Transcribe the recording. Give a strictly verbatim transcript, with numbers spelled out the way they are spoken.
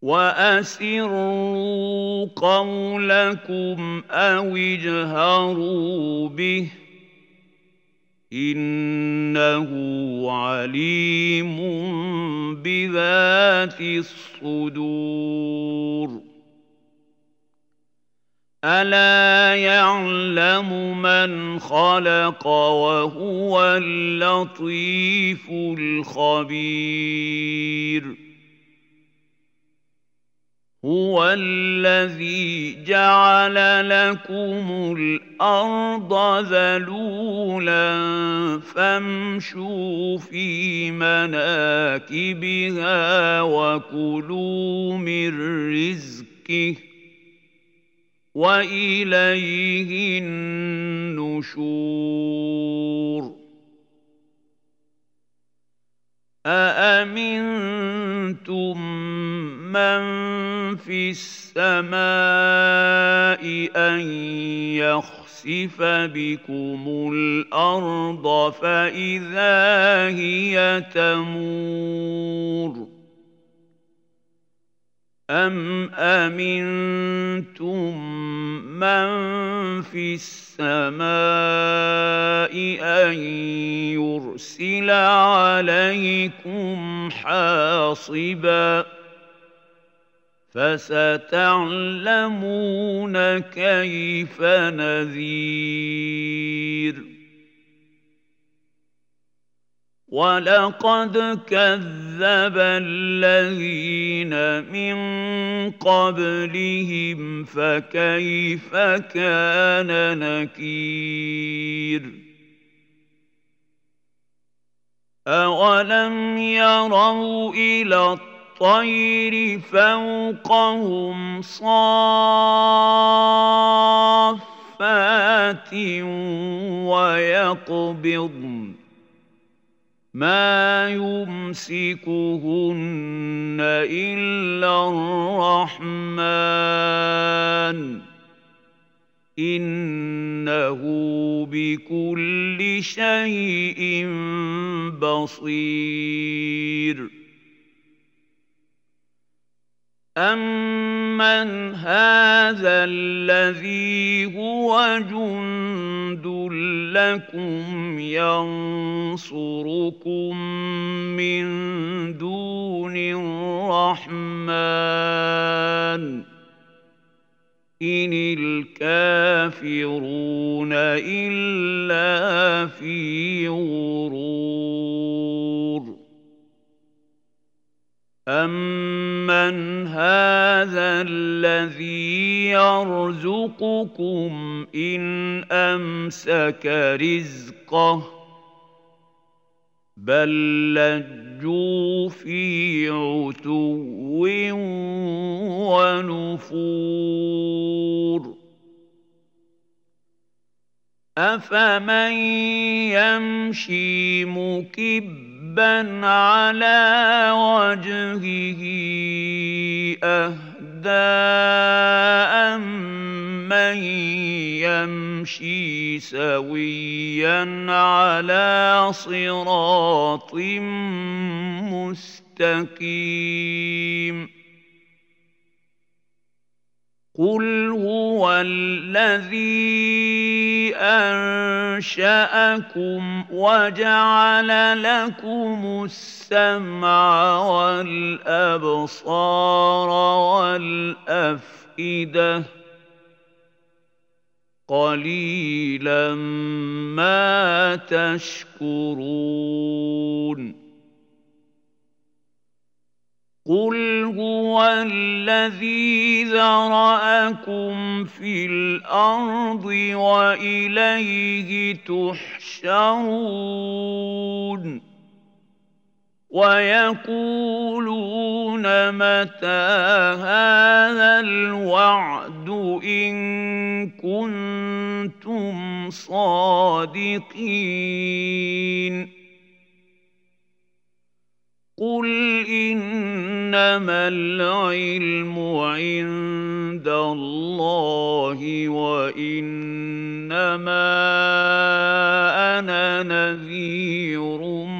وأسروا قولكم أو اجهروا به إنه عليم بذات الصدور ألا يعلم من خلق وهو اللطيف الخبير هو الذي جعل لكم الأرض ذلولا فامشوا في مناكبها وكلوا من رزقه وإليه النشور أأمنتم من في السماء أن يخسف بكم الأرض فإذا هي تمور أم أمنتم من في السماء أن يرسل عليكم حاصبا فستعلمون كيف نذير ولقد كذب الذين من قبلهم فكيف كان نكير أولم يروا إلى الطير فوقهم صافات ويقبضن ما يمسكهن إلا الرحمن إنه بكل شيء بصير أمن هذا الذي هو جند لكم ينصركم من دون الرحمن إن الكافرون إلا في غرور أمن هذا الذي يرزقكم إن أمسك رزقه بل لجوا في عتو ونفور أفمن يمشي مكبا على وجهه أهدى أمن يمشي سويا على صراط مستقيم قل هو الذي أنشأكم وجعل لكم السمع والأبصار والأفئدة قليلا ما تشكرون قل هو الذي ذرأكم في الأرض وإليه تحشرون ويقولون متى هذا الوعد إن كنتم صادقين قل إنما العلم عند الله وإنما أنا نذير